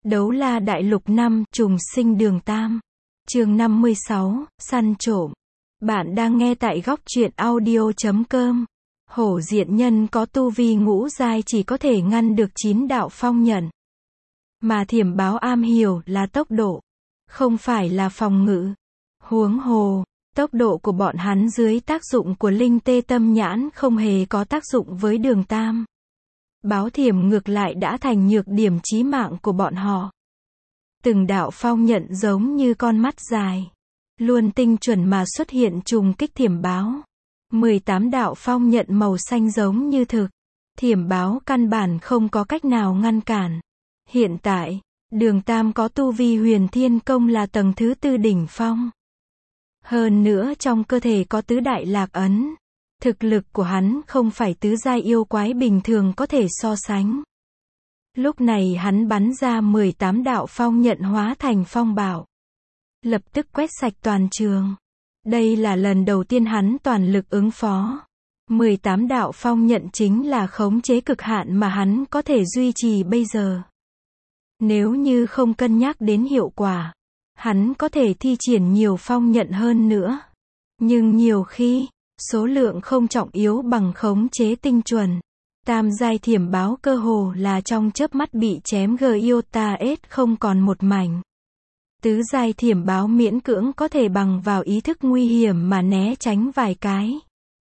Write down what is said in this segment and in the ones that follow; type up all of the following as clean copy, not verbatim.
Đấu la đại lục 5, trùng sinh đường Tam. Chương 56, săn trộm. Bạn đang nghe tại góc truyện audio.com. Hổ diện nhân có tu vi ngũ giai chỉ có thể ngăn được 9 đạo phong nhận. Mà thiểm báo am hiểu là tốc độ, không phải là phòng ngự. Huống hồ, tốc độ của bọn hắn dưới tác dụng của linh tê tâm nhãn không hề có tác dụng với đường Tam. Báo thiểm ngược lại đã thành nhược điểm chí mạng của bọn họ. Từng đạo phong nhận giống như con mắt dài, luôn tinh chuẩn mà xuất hiện trùng kích thiểm báo. 18 đạo phong nhận màu xanh giống như thực. Thiểm báo căn bản không có cách nào ngăn cản. Hiện tại, đường Tam có tu vi huyền thiên công là tầng thứ 4 đỉnh phong. Hơn nữa trong cơ thể có tứ đại lạc ấn. Thực lực của hắn không phải tứ giai yêu quái bình thường có thể so sánh. Lúc này hắn bắn ra 18 đạo phong nhận hóa thành phong bạo. Lập tức quét sạch toàn trường. Đây là lần đầu tiên hắn toàn lực ứng phó. 18 đạo phong nhận chính là khống chế cực hạn mà hắn có thể duy trì bây giờ. Nếu như không cân nhắc đến hiệu quả, hắn có thể thi triển nhiều phong nhận hơn nữa. Nhưng nhiều khi, số lượng không trọng yếu bằng khống chế tinh chuẩn. Tam giai thiểm báo cơ hồ là trong chớp mắt bị chém iota S không còn một mảnh. Tứ giai thiểm báo miễn cưỡng có thể bằng vào ý thức nguy hiểm mà né tránh vài cái.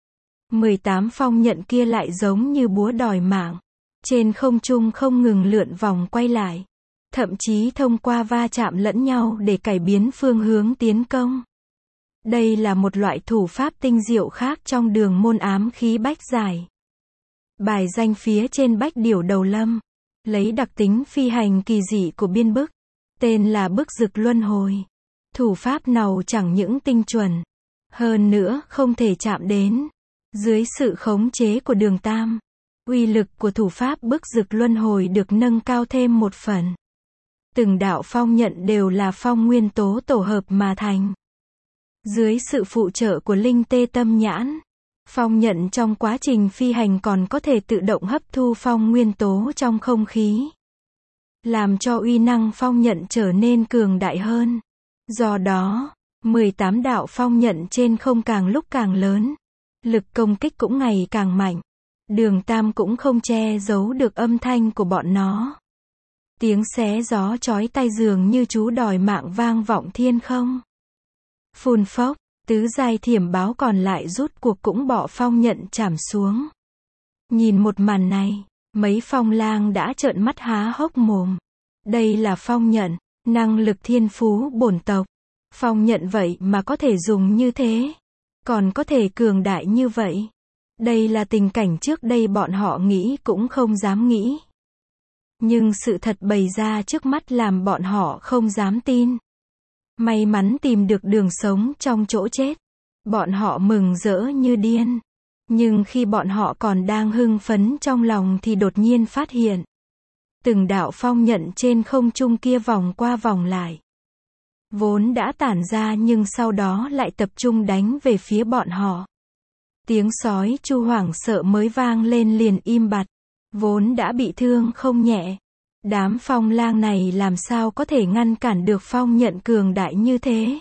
18 phong nhận kia lại giống như búa đòi mạng. Trên không trung không ngừng lượn vòng quay lại. Thậm chí thông qua va chạm lẫn nhau để cải biến phương hướng tiến công. Đây là một loại thủ pháp tinh diệu khác trong đường môn ám khí bách giải. Bài danh phía trên bách điểu đầu lâm. Lấy đặc tính phi hành kỳ dị của biên bức. Tên là bức rực luân hồi. Thủ pháp nào chẳng những tinh chuẩn. Hơn nữa không thể chạm đến. Dưới sự khống chế của đường Tam, uy lực của thủ pháp bức rực luân hồi được nâng cao thêm một phần. Từng đạo phong nhận đều là phong nguyên tố tổ hợp mà thành. Dưới sự phụ trợ của linh tê tâm nhãn, phong nhận trong quá trình phi hành còn có thể tự động hấp thu phong nguyên tố trong không khí. Làm cho uy năng phong nhận trở nên cường đại hơn. Do đó, 18 đạo phong nhận trên không càng lúc càng lớn. Lực công kích cũng ngày càng mạnh. Đường Tam cũng không che giấu được âm thanh của bọn nó. Tiếng xé gió chói tai dường như chú đòi mạng vang vọng thiên không. Phun phốc, tứ giai thiểm báo còn lại rút cuộc cũng bỏ phong nhận chảm xuống. Nhìn một màn này, mấy phong lang đã trợn mắt há hốc mồm. Đây là phong nhận, năng lực thiên phú bổn tộc. Phong nhận vậy mà có thể dùng như thế. Còn có thể cường đại như vậy. Đây là tình cảnh trước đây bọn họ nghĩ cũng không dám nghĩ. Nhưng sự thật bày ra trước mắt làm bọn họ không dám tin. May mắn tìm được đường sống trong chỗ chết. Bọn họ mừng rỡ như điên. Nhưng khi bọn họ còn đang hưng phấn trong lòng thì đột nhiên phát hiện. Từng đạo phong nhận trên không trung kia vòng qua vòng lại. Vốn đã tản ra nhưng sau đó lại tập trung đánh về phía bọn họ. Tiếng sói chu hoảng sợ mới vang lên liền im bặt. Vốn đã bị thương không nhẹ. Đám phong lang này làm sao có thể ngăn cản được phong nhận cường đại như thế.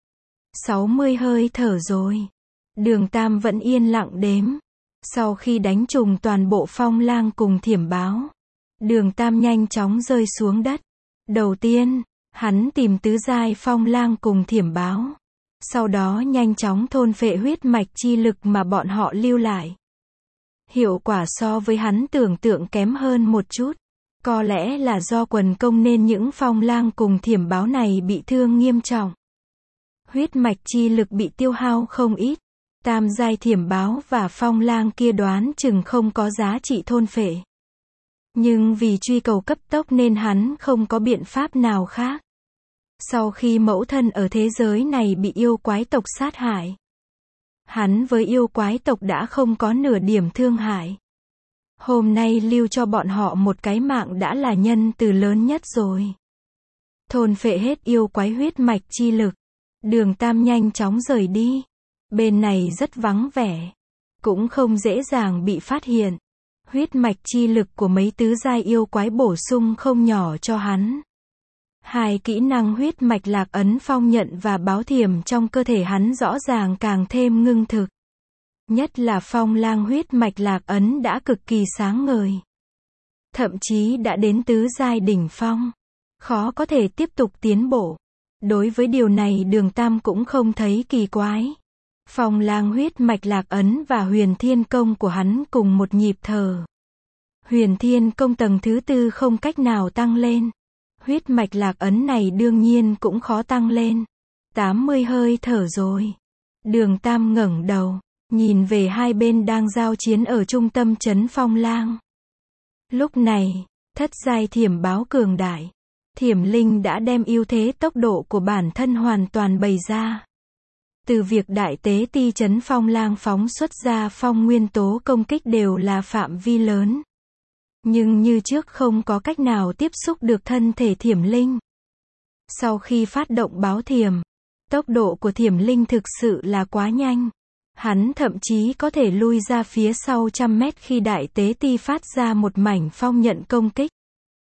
60 hơi thở rồi. Đường Tam vẫn yên lặng đếm. Sau khi đánh trùng toàn bộ phong lang cùng thiểm báo, đường Tam nhanh chóng rơi xuống đất. Đầu tiên, hắn tìm tứ giai phong lang cùng thiểm báo. Sau đó nhanh chóng thôn phệ huyết mạch chi lực mà bọn họ lưu lại. Hiệu quả so với hắn tưởng tượng kém hơn một chút. Có lẽ là do quần công nên những phong lang cùng thiểm báo này bị thương nghiêm trọng. Huyết mạch chi lực bị tiêu hao không ít. Tam giai thiểm báo và phong lang kia đoán chừng không có giá trị thôn phệ. Nhưng vì truy cầu cấp tốc nên hắn không có biện pháp nào khác. Sau khi mẫu thân ở thế giới này bị yêu quái tộc sát hại, hắn với yêu quái tộc đã không có nửa điểm thương hại. Hôm nay lưu cho bọn họ một cái mạng đã là nhân từ lớn nhất rồi. Thôn phệ hết yêu quái huyết mạch chi lực. Đường Tam nhanh chóng rời đi. Bên này rất vắng vẻ. Cũng không dễ dàng bị phát hiện. Huyết mạch chi lực của mấy tứ giai yêu quái bổ sung không nhỏ cho hắn. Hai kỹ năng huyết mạch lạc ấn phong nhận và báo thiểm trong cơ thể hắn rõ ràng càng thêm ngưng thực. Nhất là Phong Lang huyết mạch lạc ấn đã cực kỳ sáng ngời. Thậm chí đã đến tứ giai đỉnh phong. Khó có thể tiếp tục tiến bộ. Đối với điều này Đường Tam cũng không thấy kỳ quái. Phong Lang huyết mạch lạc ấn và Huyền Thiên Công của hắn cùng một nhịp thở. Huyền Thiên Công tầng thứ 4 không cách nào tăng lên. Huyết mạch lạc ấn này đương nhiên cũng khó tăng lên. 80 hơi thở rồi. Đường Tam ngẩng đầu, nhìn về hai bên đang giao chiến ở trung tâm trấn Phong Lang. Lúc này, thất giai thiểm báo cường đại. Thiểm linh đã đem ưu thế tốc độ của bản thân hoàn toàn bày ra. Từ việc đại tế ti trấn Phong Lang phóng xuất ra phong nguyên tố công kích đều là phạm vi lớn. Nhưng như trước không có cách nào tiếp xúc được thân thể thiểm linh. Sau khi phát động báo thiểm, tốc độ của thiểm linh thực sự là quá nhanh. Hắn thậm chí có thể lui ra phía sau 100 mét khi đại tế ti phát ra một mảnh phong nhận công kích.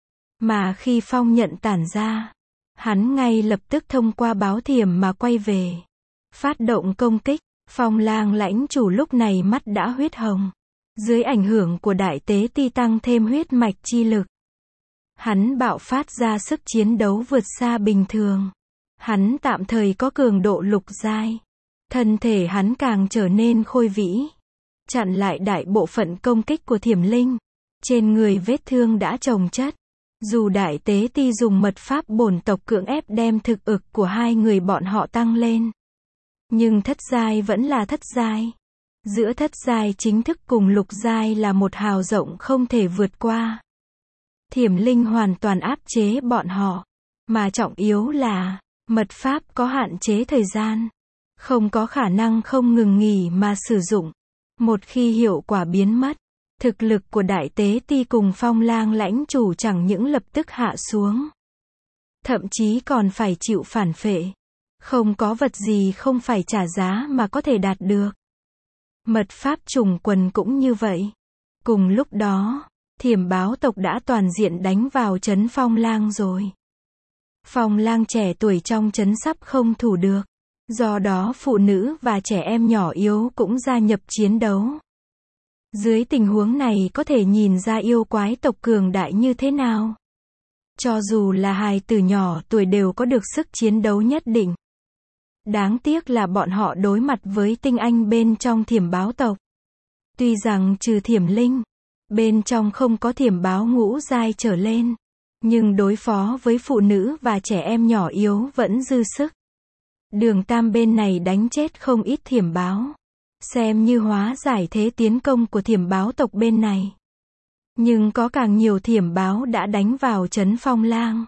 Mà khi phong nhận tản ra, hắn ngay lập tức thông qua báo thiểm mà quay về. Phát động công kích, Phong Lang lãnh chủ lúc này mắt đã huyết hồng. Dưới ảnh hưởng của đại tế ti tăng thêm huyết mạch chi lực. Hắn bạo phát ra sức chiến đấu vượt xa bình thường. Hắn tạm thời có cường độ lục giai. Thân thể hắn càng trở nên khôi vĩ. Chặn lại đại bộ phận công kích của thiểm linh. Trên người vết thương đã chồng chất. Dù đại tế ti dùng mật pháp bổn tộc cưỡng ép đem thực lực của hai người bọn họ tăng lên. Nhưng thất giai vẫn là thất giai. Giữa thất giai chính thức cùng lục giai là một hào rộng không thể vượt qua. Thiểm linh hoàn toàn áp chế bọn họ. Mà trọng yếu là, mật pháp có hạn chế thời gian. Không có khả năng không ngừng nghỉ mà sử dụng. Một khi hiệu quả biến mất, thực lực của đại tế ti cùng Phong Lang lãnh chủ chẳng những lập tức hạ xuống. Thậm chí còn phải chịu phản phệ. Không có vật gì không phải trả giá mà có thể đạt được. Mật pháp trùng quần cũng như vậy. Cùng lúc đó, thiểm báo tộc đã toàn diện đánh vào trấn Phong Lang rồi. Phong Lang trẻ tuổi trong trấn sắp không thủ được. Do đó phụ nữ và trẻ em nhỏ yếu cũng gia nhập chiến đấu. Dưới tình huống này có thể nhìn ra yêu quái tộc cường đại như thế nào. Cho dù là hài tử nhỏ tuổi đều có được sức chiến đấu nhất định. Đáng tiếc là bọn họ đối mặt với tinh anh bên trong thiểm báo tộc. Tuy rằng trừ thiểm linh, bên trong không có thiểm báo ngũ giai trở lên. Nhưng đối phó với phụ nữ và trẻ em nhỏ yếu vẫn dư sức. Đường Tam bên này đánh chết không ít thiểm báo. Xem như hóa giải thế tiến công của thiểm báo tộc bên này. Nhưng có càng nhiều thiểm báo đã đánh vào trấn Phong Lang.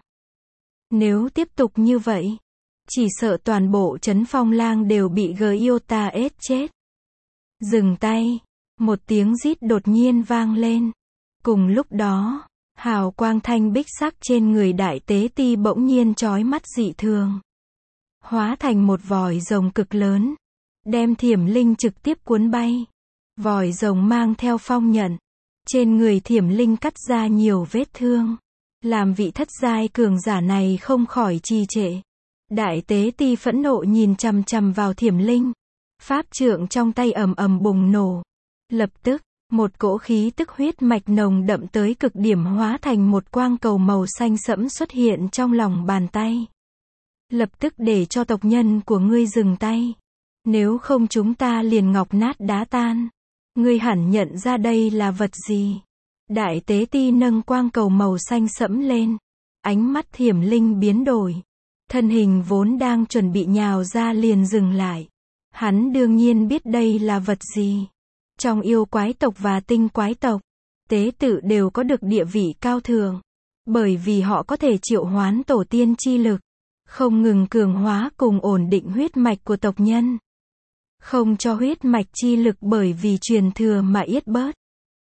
Nếu tiếp tục như vậy, chỉ sợ toàn bộ trấn Phong Lang đều bị Giota ết chết. Dừng tay. Một tiếng rít đột nhiên vang lên. Cùng lúc đó, hào quang thanh bích sắc trên người đại tế ti bỗng nhiên chói mắt dị thường. Hóa thành một vòi rồng cực lớn. Đem thiểm linh trực tiếp cuốn bay. Vòi rồng mang theo phong nhận. Trên người thiểm linh cắt ra nhiều vết thương. Làm vị thất giai cường giả này không khỏi trì trệ. Đại tế ti phẫn nộ nhìn chằm chằm vào thiểm linh. Pháp trượng trong tay ầm ầm bùng nổ. Lập tức, một cỗ khí tức huyết mạch nồng đậm tới cực điểm hóa thành một quang cầu màu xanh sẫm xuất hiện trong lòng bàn tay. Lập tức để cho tộc nhân của ngươi dừng tay. Nếu không chúng ta liền ngọc nát đá tan. Ngươi hẳn nhận ra đây là vật gì. Đại tế ti nâng quang cầu màu xanh sẫm lên. Ánh mắt thiểm linh biến đổi. Thân hình vốn đang chuẩn bị nhào ra liền dừng lại. Hắn đương nhiên biết đây là vật gì. Trong yêu quái tộc và tinh quái tộc, tế tự đều có được địa vị cao thượng. Bởi vì họ có thể triệu hoán tổ tiên chi lực. Không ngừng cường hóa cùng ổn định huyết mạch của tộc nhân. Không cho huyết mạch chi lực bởi vì truyền thừa mà yết bớt.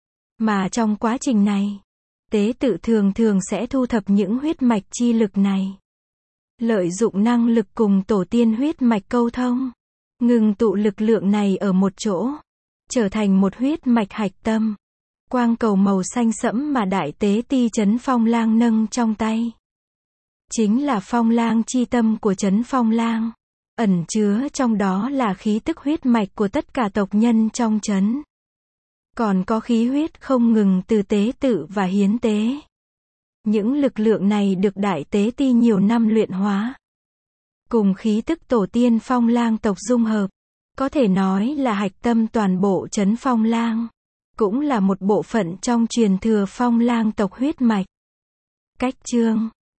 Mà trong quá trình này, tế tự thường thường sẽ thu thập những huyết mạch chi lực này. Lợi dụng năng lực cùng tổ tiên huyết mạch câu thông. Ngừng tụ lực lượng này ở một chỗ. Trở thành một huyết mạch hạch tâm. Quang cầu màu xanh sẫm mà đại tế ti trấn Phong Lang nâng trong tay. chính là Phong Lang chi tâm của trấn Phong Lang. Ẩn chứa trong đó là khí tức huyết mạch của tất cả tộc nhân trong trấn. Còn có khí huyết không ngừng từ tế tự và hiến tế. Những lực lượng này được đại tế ti nhiều năm luyện hóa. Cùng khí tức tổ tiên Phong Lang tộc dung hợp. Có thể nói là hạch tâm toàn bộ trấn Phong Lang. Cũng là một bộ phận trong truyền thừa Phong Lang tộc huyết mạch. Cách chương